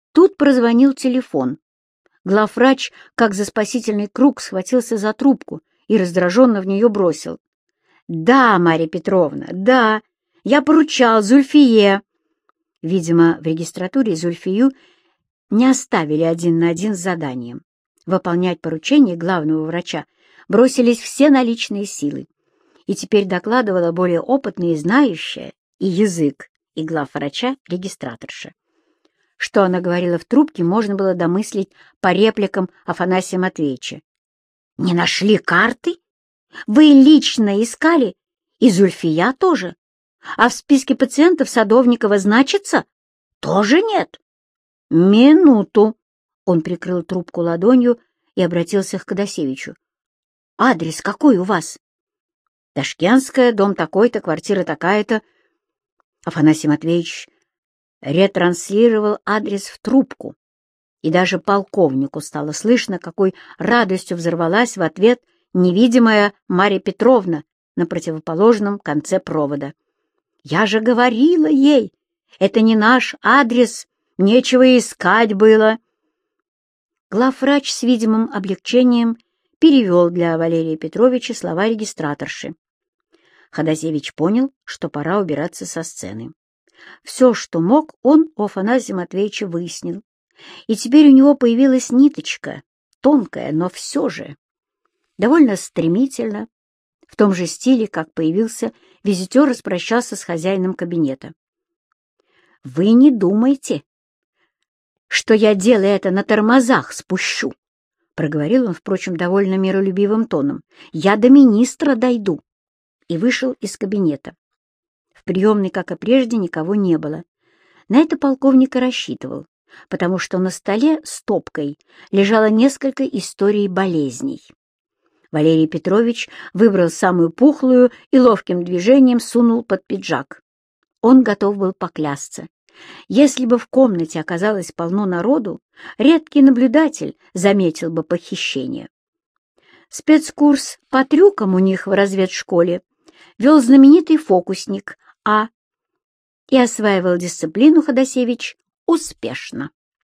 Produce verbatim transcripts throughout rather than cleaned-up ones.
Тут прозвонил телефон. Главврач, как за спасительный круг, схватился за трубку и раздраженно в нее бросил. «Да, Марья Петровна, да, я поручал Зульфие». Видимо, в регистратуре Зульфию не оставили один на один с заданием. Выполнять поручение главного врача бросились все наличные силы. И теперь докладывала более опытная и знающая и язык, и главврача-регистраторша. Что она говорила в трубке, можно было домыслить по репликам Афанасия Матвеевича. «Не нашли карты? Вы лично искали? И Зульфия тоже? А в списке пациентов Садовникова значится? Тоже нет?» «Минуту!» Он прикрыл трубку ладонью и обратился к Ходосевичу. «Адрес какой у вас?» «Ташкентская, дом такой-то, квартира такая-то». Афанасий Матвеевич ретранслировал адрес в трубку, и даже полковнику стало слышно, какой радостью взорвалась в ответ невидимая Марья Петровна на противоположном конце провода. «Я же говорила ей, это не наш адрес, нечего искать было». Главврач с видимым облегчением перевел для Валерия Петровича слова регистраторши. Ходосевич понял, что пора убираться со сцены. Все, что мог, он у Афанасия Матвеевича выяснил. И теперь у него появилась ниточка, тонкая, но все же довольно стремительно, в том же стиле, как появился, визитер распрощался с хозяином кабинета. «Вы не думайте, что я, делая это, на тормозах спущу», — проговорил он, впрочем, довольно миролюбивым тоном. «Я до министра дойду». И вышел из кабинета. В приемной, как и прежде, никого не было. На это полковник и рассчитывал, потому что на столе стопкой лежало несколько историй болезней. Валерий Петрович выбрал самую пухлую и ловким движением сунул под пиджак. Он готов был поклясться. Если бы в комнате оказалось полно народу, редкий наблюдатель заметил бы похищение. Спецкурс по трюкам у них в разведшколе вел знаменитый фокусник А. И осваивал дисциплину Ходосевич успешно.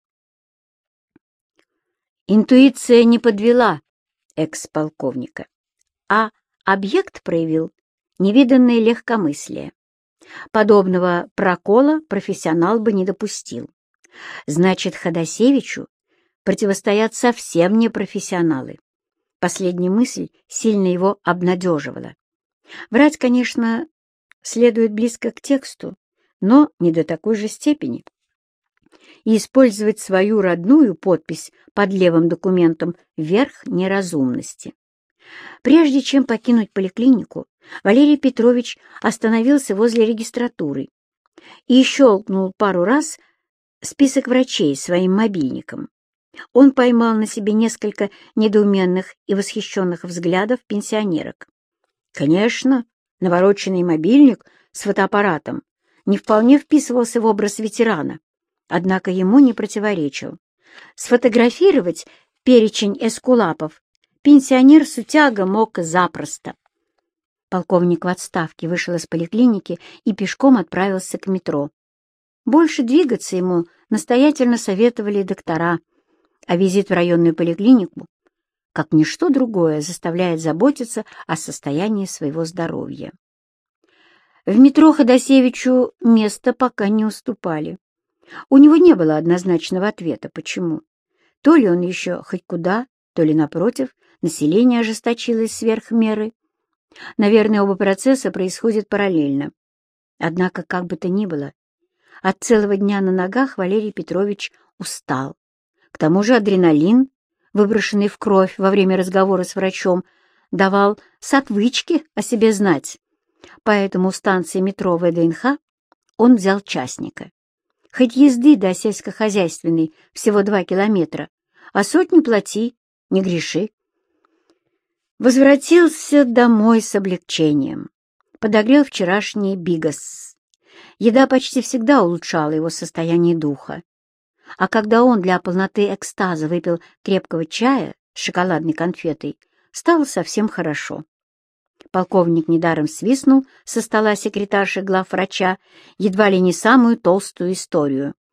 Интуиция не подвела экс-полковника, а объект проявил невиданное легкомыслие. Подобного прокола профессионал бы не допустил. Значит, Ходосевичу противостоят совсем не профессионалы. Последняя мысль сильно его обнадеживала. Врать, конечно, следует близко к тексту, но не до такой же степени. И использовать свою родную подпись под левым документом — верх неразумности. Прежде чем покинуть поликлинику, Валерий Петрович остановился возле регистратуры и щелкнул пару раз список врачей своим мобильником. Он поймал на себе несколько недоуменных и восхищенных взглядов пенсионерок. Конечно, навороченный мобильник с фотоаппаратом не вполне вписывался в образ ветерана, однако ему не противоречил. Сфотографировать перечень эскулапов пенсионер-сутяга мог запросто. Полковник в отставке вышел из поликлиники и пешком отправился к метро. Больше двигаться ему настоятельно советовали доктора, а визит в районную поликлинику, как ничто другое, заставляет заботиться о состоянии своего здоровья. В метро Ходосевичу места пока не уступали. У него не было однозначного ответа, почему. То ли он еще хоть куда, то ли, напротив, население ожесточилось сверх меры. Наверное, оба процесса происходят параллельно. Однако, как бы то ни было, от целого дня на ногах Валерий Петрович устал. К тому же адреналин, выброшенный в кровь во время разговора с врачом, давал с отвычки о себе знать. Поэтому у станции метро ВДНХ он взял частника. Хоть езды до сельскохозяйственной всего два километра, а сотню плати, не греши. Возвратился домой с облегчением. Подогрел вчерашний бигос. Еда почти всегда улучшала его состояние духа. А когда он для полноты экстаза выпил крепкого чая с шоколадной конфетой, стало совсем хорошо. Полковник недаром свистнул со стола секретарши главврача едва ли не самую толстую историю.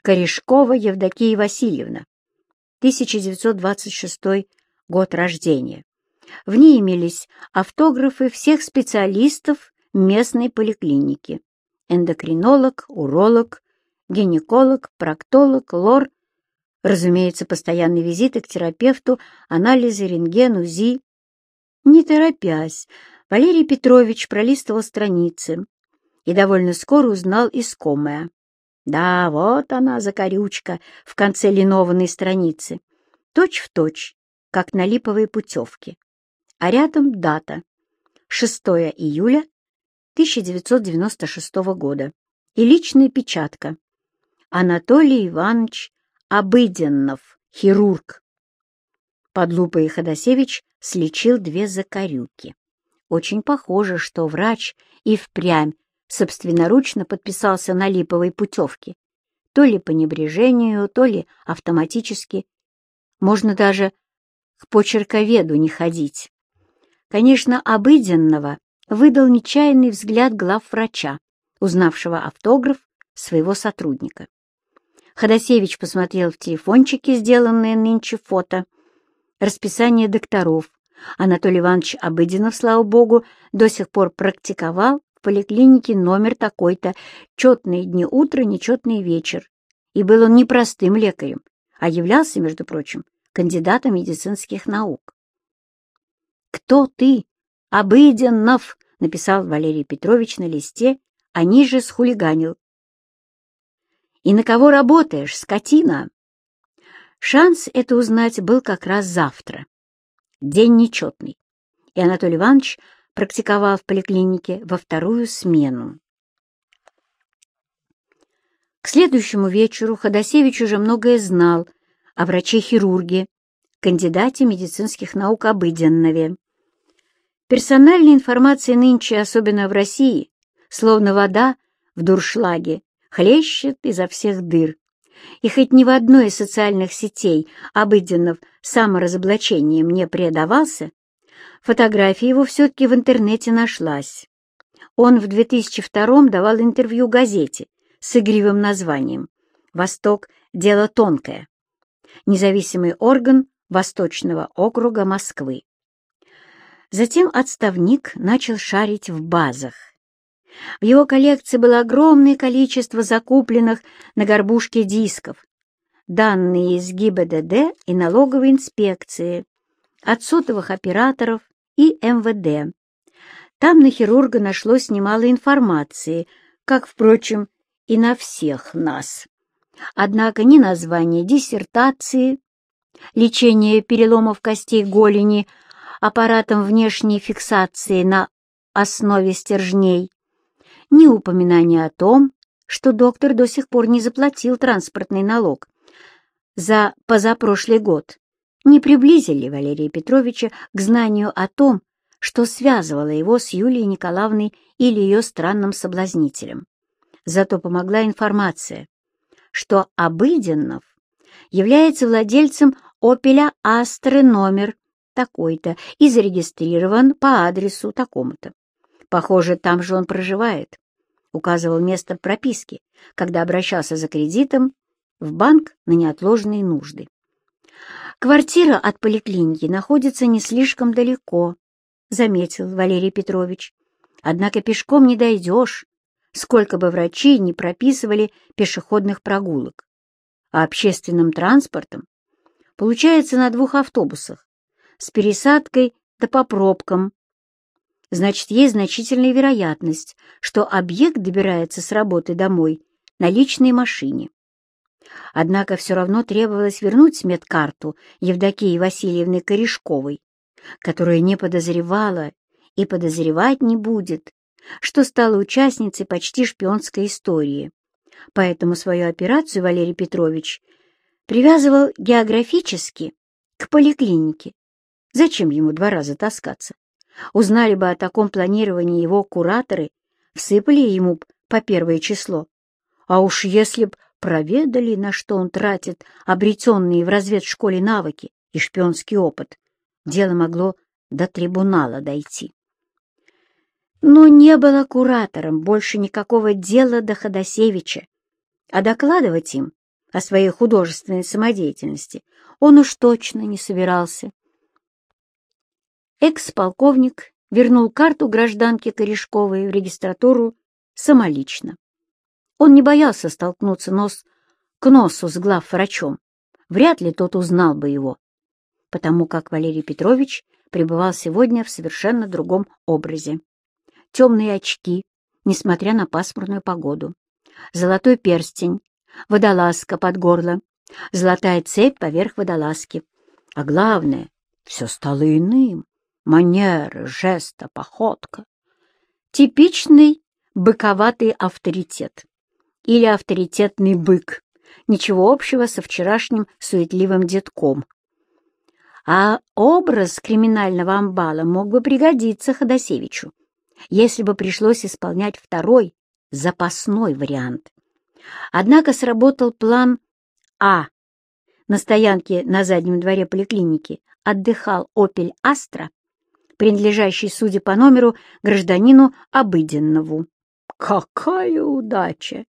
Корешкова Евдокия Васильевна, тысяча девятьсот двадцать шестой год рождения. В ней имелись автографы всех специалистов местной поликлиники: эндокринолог, уролог, гинеколог, проктолог, лор, разумеется, постоянные визиты к терапевту, анализы, рентген, УЗИ. Не торопясь, Валерий Петрович пролистывал страницы и довольно скоро узнал искомое. Да, вот она, закорючка, в конце линованной страницы, точь в точь, как на липовой путевке. А рядом дата — шестое июля тысяча девятьсот девяносто шестого года и личная печатка: Анатолий Иванович Обыденнов, хирург. Под лупой Ходосевич слечил две закорюки. Очень похоже, что врач и впрямь собственноручно подписался на липовой путевке, то ли по небрежению, то ли автоматически. Можно даже к почерковеду не ходить. Конечно, Обыденного выдал нечаянный взгляд главврача, узнавшего автограф своего сотрудника. Ходосевич посмотрел в телефончике, сделанное нынче фото, расписание докторов. Анатолий Иванович Обыденов, слава богу, до сих пор практиковал в поликлинике номер такой-то, четные дни утро, нечетный вечер. И был он не простым лекарем, а являлся, между прочим, кандидатом медицинских наук. «Кто ты, Обыденов?» — написал Валерий Петрович на листе, а ниже схулиганил. «И на кого работаешь, скотина?» Шанс это узнать был как раз завтра. День нечетный, и Анатолий Иванович практиковал в поликлинике во вторую смену. К следующему вечеру Ходосевич уже многое знал о враче-хирурге, кандидате медицинских наук Обыденнове. Персональная информация нынче, особенно в России, словно вода в дуршлаге, хлещет изо всех дыр. И хоть ни в одной из социальных сетей Обыденнов саморазоблачением не предавался, фотография его все-таки в интернете нашлась. Он в две тысячи втором давал интервью газете с игривым названием «Восток. Дело тонкое», независимый орган Восточного округа Москвы. Затем отставник начал шарить в базах. В его коллекции было огромное количество закупленных на горбушке дисков, данные из ГИБДД и налоговой инспекции, от сотовых операторов и эм вэ дэ. Там на хирурга нашлось немало информации, как, впрочем, и на всех нас. Однако ни название диссертации, лечение переломов костей голени аппаратом внешней фиксации на основе стержней, ни упоминания о том, что доктор до сих пор не заплатил транспортный налог за позапрошлый год, не приблизили Валерия Петровича к знанию о том, что связывало его с Юлией Николаевной или ее странным соблазнителем. Зато помогла информация, что Обыденнов является владельцем «Опеля Астры» номер такой-то и зарегистрирован по адресу такому-то. Похоже, там же он проживает. Указывал место прописки, когда обращался за кредитом в банк на неотложные нужды. Квартира от поликлиники находится не слишком далеко, заметил Валерий Петрович. Однако пешком не дойдешь, сколько бы врачи не прописывали пешеходных прогулок. А общественным транспортом получается на двух автобусах с пересадкой да по пробкам. Значит, есть значительная вероятность, что объект добирается с работы домой на личной машине. Однако все равно требовалось вернуть медкарту Евдокии Васильевны Корешковой, которая не подозревала и подозревать не будет, что стала участницей почти шпионской истории. Поэтому свою операцию Валерий Петрович привязывал географически к поликлинике. Зачем ему два раза таскаться? Узнали бы о таком планировании его кураторы, всыпали ему по первое число. А уж если б проведали, на что он тратит обретенные в разведшколе навыки и шпионский опыт, дело могло до трибунала дойти. Но не было кураторам больше никакого дела до Ходосевича, а докладывать им о своей художественной самодеятельности он уж точно не собирался. Экс-полковник вернул карту гражданке Корешковой в регистратуру самолично. Он не боялся столкнуться нос к носу с главврачом. Вряд ли тот узнал бы его, потому как Валерий Петрович пребывал сегодня в совершенно другом образе. Темные очки, несмотря на пасмурную погоду, золотой перстень, водолазка под горло, золотая цепь поверх водолазки. А главное, все стало иным. Манеры, жеста, походка. Типичный быковатый авторитет. Или авторитетный бык. Ничего общего со вчерашним суетливым детком. А образ криминального амбала мог бы пригодиться Ходосевичу, если бы пришлось исполнять второй, запасной вариант. Однако сработал план А. На стоянке на заднем дворе поликлиники отдыхал «Опель Астра», принадлежащий, судя по номеру, гражданину Обыденнову. Какая удача!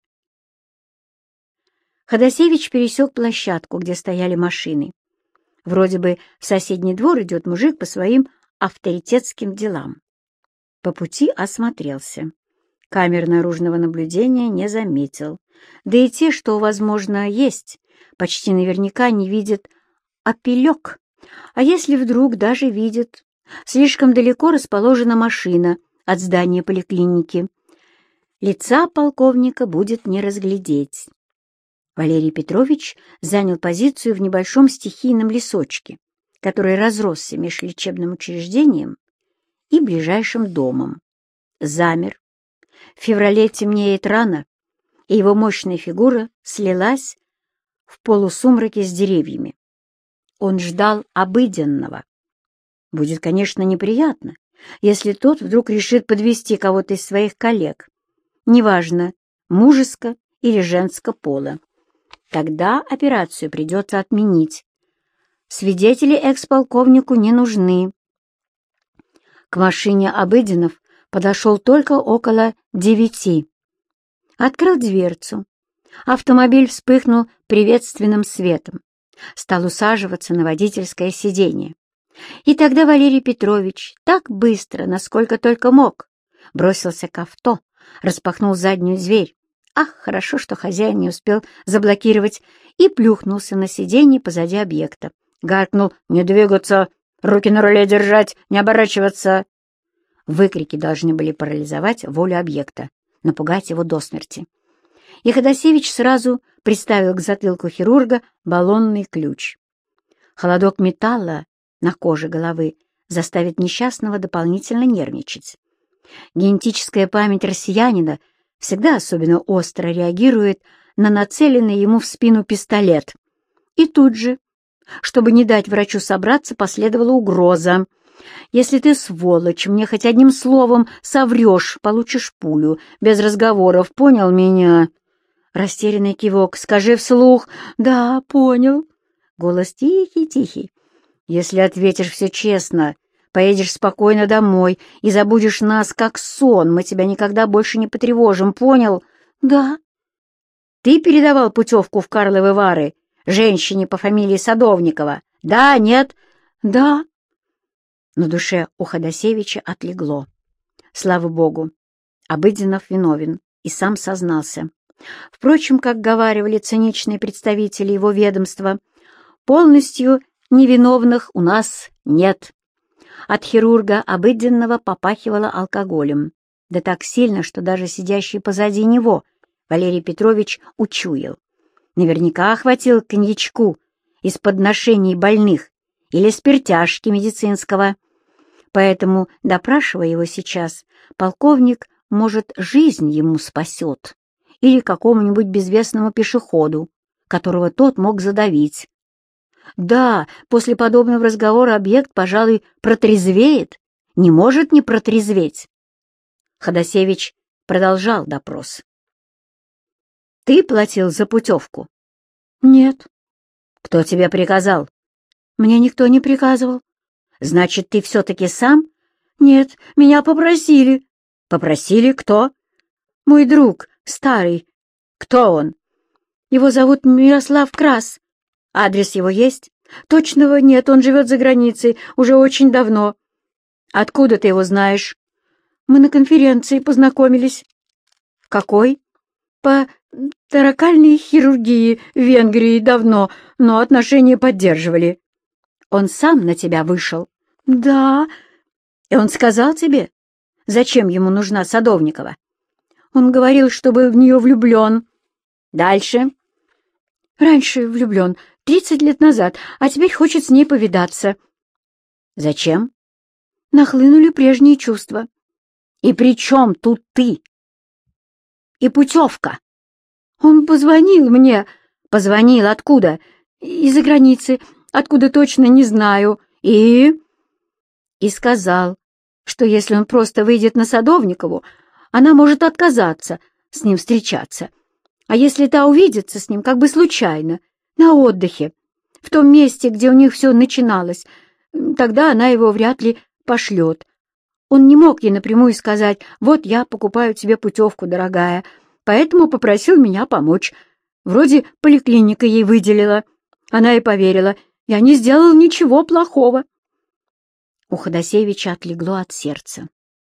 Ходосевич пересек площадку, где стояли машины. Вроде бы в соседний двор идет мужик по своим авторитетским делам. По пути осмотрелся. Камер наружного наблюдения не заметил. Да и те, что, возможно, есть, почти наверняка не видят опелек. А если вдруг даже видят, слишком далеко расположена машина от здания поликлиники. Лица полковника будет не разглядеть. Валерий Петрович занял позицию в небольшом стихийном лесочке, который разросся меж лечебным учреждением и ближайшим домом. Замер. В феврале темнеет рано, и его мощная фигура слилась в полусумраке с деревьями. Он ждал Обыденного. Будет, конечно, неприятно, если тот вдруг решит подвести кого-то из своих коллег, неважно, мужеско или женско пола. Тогда операцию придется отменить. Свидетели экс-полковнику не нужны. К машине Обыденов подошел только около девяти. Открыл дверцу. Автомобиль вспыхнул приветственным светом. Стал усаживаться на водительское сиденье. И тогда Валерий Петрович так быстро, насколько только мог, бросился к авто, распахнул заднюю дверь. Ах, хорошо, что хозяин не успел заблокировать, и плюхнулся на сиденье позади объекта. Гаркнул: «Не двигаться! Руки на руле держать! Не оборачиваться!» Выкрики должны были парализовать волю объекта, напугать его до смерти. И Ходосевич сразу приставил к затылку хирурга баллонный ключ. Холодок металла на коже головы заставит несчастного дополнительно нервничать. Генетическая память россиянина всегда особенно остро реагирует на нацеленный ему в спину пистолет. И тут же, чтобы не дать врачу собраться, последовала угроза: «Если ты, сволочь, мне хоть одним словом соврешь, получишь пулю, без разговоров, понял меня?» Растерянный кивок. «Скажи вслух». «Да, понял». Голос тихий-тихий. «Если ответишь все честно, поедешь спокойно домой и забудешь нас, как сон, мы тебя никогда больше не потревожим, понял?» «Да». «Ты передавал путевку в Карловы Вары женщине по фамилии Садовникова? Да, нет?» «Да». На душе у Ходосевича отлегло. Слава богу, Обыденов виновен и сам сознался. Впрочем, как говаривали циничные представители его ведомства, полностью невиновных у нас нет. От хирурга Обыденного попахивало алкоголем, да так сильно, что даже сидящий позади него Валерий Петрович учуял. Наверняка охватил коньячку из подношений больных или спиртяжки медицинского. Поэтому, допрашивая его сейчас, полковник, может, жизнь ему спасет или какому-нибудь безвестному пешеходу, которого тот мог задавить. Да, после подобного разговора объект, пожалуй, протрезвеет, не может не протрезветь. Ходосевич продолжал допрос. «Ты платил за путевку?» «Нет». «Кто тебе приказал?» «Мне никто не приказывал». «Значит, ты все-таки сам?» «Нет, меня попросили». «Попросили кто?» «Мой друг, старый». «Кто он?» Его зовут Мирослав Крас. Адрес его есть? Точного нет, он живет за границей уже очень давно. Откуда ты его знаешь? Мы на конференции познакомились. Какой? По торакальной хирургии в Венгрии давно, но отношения поддерживали. Он сам на тебя вышел? Да. И он сказал тебе, зачем ему нужна Садовникова? Он говорил, чтобы в нее влюблен. Дальше? Раньше влюблен, тридцать лет назад, а теперь хочет с ней повидаться. Зачем? Нахлынули прежние чувства. И при чем тут ты? И путевка. Он позвонил мне. Позвонил откуда? Из-за границы. Откуда точно, не знаю. И... И сказал, что если он просто выйдет на Садовникову, она может отказаться с ним встречаться. А если та увидится с ним как бы случайно, на отдыхе, в том месте, где у них все начиналось, тогда она его вряд ли пошлет. Он не мог ей напрямую сказать: «Вот я покупаю тебе путевку, дорогая», поэтому попросил меня помочь. Вроде поликлиника ей выделила. Она и поверила. Я не сделал ничего плохого. У Ходосевича отлегло от сердца.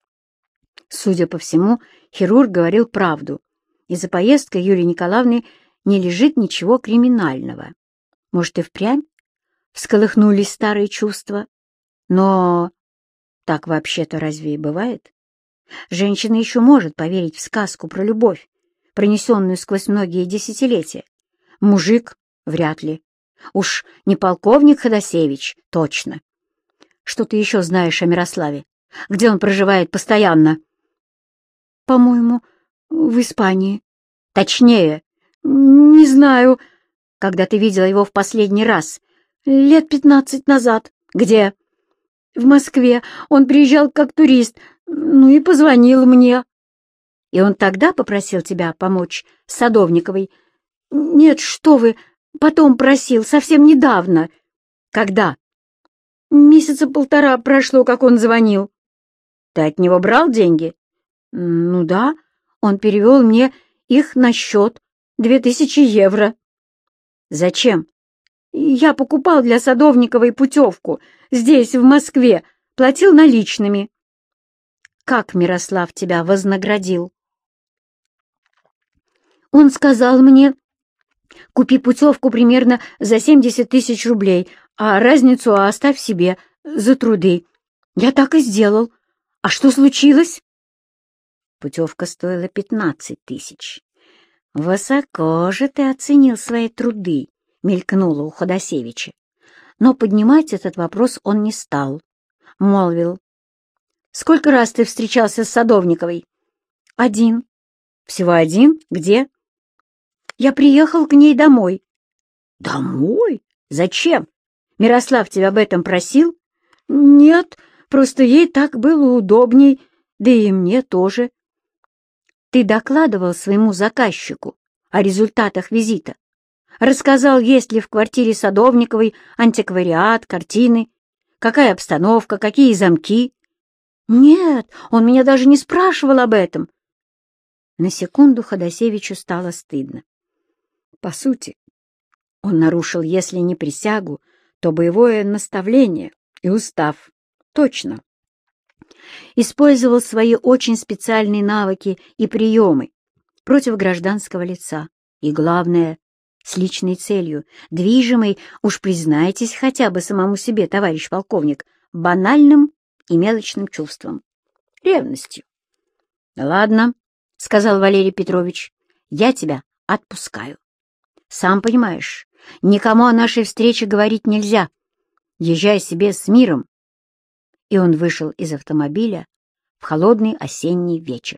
Судя по всему, хирург говорил правду, и за поездкой Юлии Николаевны не лежит ничего криминального. Может, и впрямь всколыхнулись старые чувства? Но так вообще-то разве и бывает? Женщина еще может поверить в сказку про любовь, пронесенную сквозь многие десятилетия. Мужик — вряд ли. Уж не полковник Ходосевич, точно. Что ты еще знаешь о Мирославе? Где он проживает постоянно? По-моему, в Испании. Точнее, не знаю. Когда ты видела его в последний раз? Лет пятнадцать назад. Где? В Москве. Он приезжал как турист, ну и позвонил мне. И он тогда попросил тебя помочь Садовниковой? Нет, что вы, потом просил, совсем недавно. Когда? Месяца полтора прошло, как он звонил. Ты от него брал деньги? Ну да, он перевел мне их на счет, две тысячи евро. Зачем? Я покупал для Садовниковой путевку здесь, в Москве, платил наличными. Как Мирослав тебя вознаградил? Он сказал мне: купи путевку примерно за семьдесят тысяч рублей, а разницу оставь себе за труды. Я так и сделал. А что случилось? Путевка стоила пятнадцать тысяч. Высоко же ты оценил свои труды, мелькнуло у Ходосевича. Но поднимать этот вопрос он не стал. Молвил: сколько раз ты встречался с Садовниковой? Один. Всего один? Где? Я приехал к ней домой. Домой? Зачем? Мирослав тебя об этом просил? Нет, просто ей так было удобней, да и мне тоже. Ты докладывал своему заказчику о результатах визита? Рассказал, есть ли в квартире Садовниковой антиквариат, картины, какая обстановка, какие замки? Нет, он меня даже не спрашивал об этом. На секунду Ходосевичу стало стыдно. По сути, он нарушил, если не присягу, то боевое наставление и устав. Точно. Использовал свои очень специальные навыки и приемы против гражданского лица. И главное, с личной целью, движимой, уж признайтесь хотя бы самому себе, товарищ полковник, банальным и мелочным чувством. Ревностью. — Ладно, — сказал Валерий Петрович, — я тебя отпускаю. Сам понимаешь, никому о нашей встрече говорить нельзя. Езжай себе с миром. И он вышел из автомобиля в холодный осенний вечер.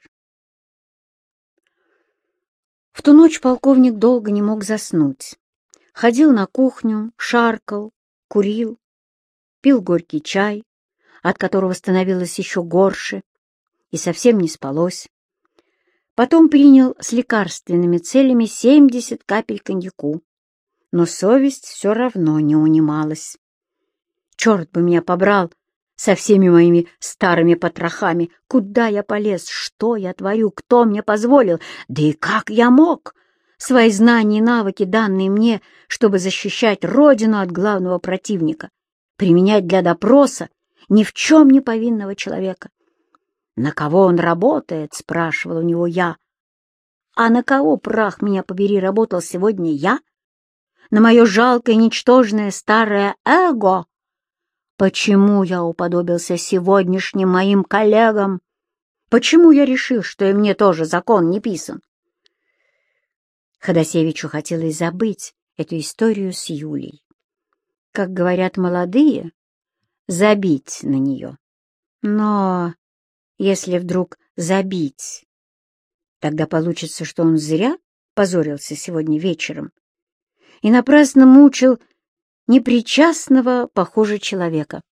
В ту ночь полковник долго не мог заснуть. Ходил на кухню, шаркал, курил, пил горький чай, от которого становилось еще горше, и совсем не спалось. Потом принял с лекарственными целями семьдесят капель коньяку, но совесть все равно не унималась. Черт бы меня побрал со всеми моими старыми потрохами! Куда я полез? Что я творю? Кто мне позволил? Да и как я мог? свои знания и навыки, данные мне, чтобы защищать Родину от главного противника, применять для допроса ни в чем не повинного человека. «На кого он работает?» — спрашивал у него я. А на кого, прах меня побери, работал сегодня я? На мое жалкое, ничтожное старое эго? Почему я уподобился сегодняшним моим коллегам? Почему я решил, что и мне тоже закон не писан? Ходосевичу хотелось забыть эту историю с Юлей. Как говорят молодые, забить на нее. Но если вдруг забить, тогда получится, что он зря позорился сегодня вечером и напрасно мучил непричастного, похоже, человека.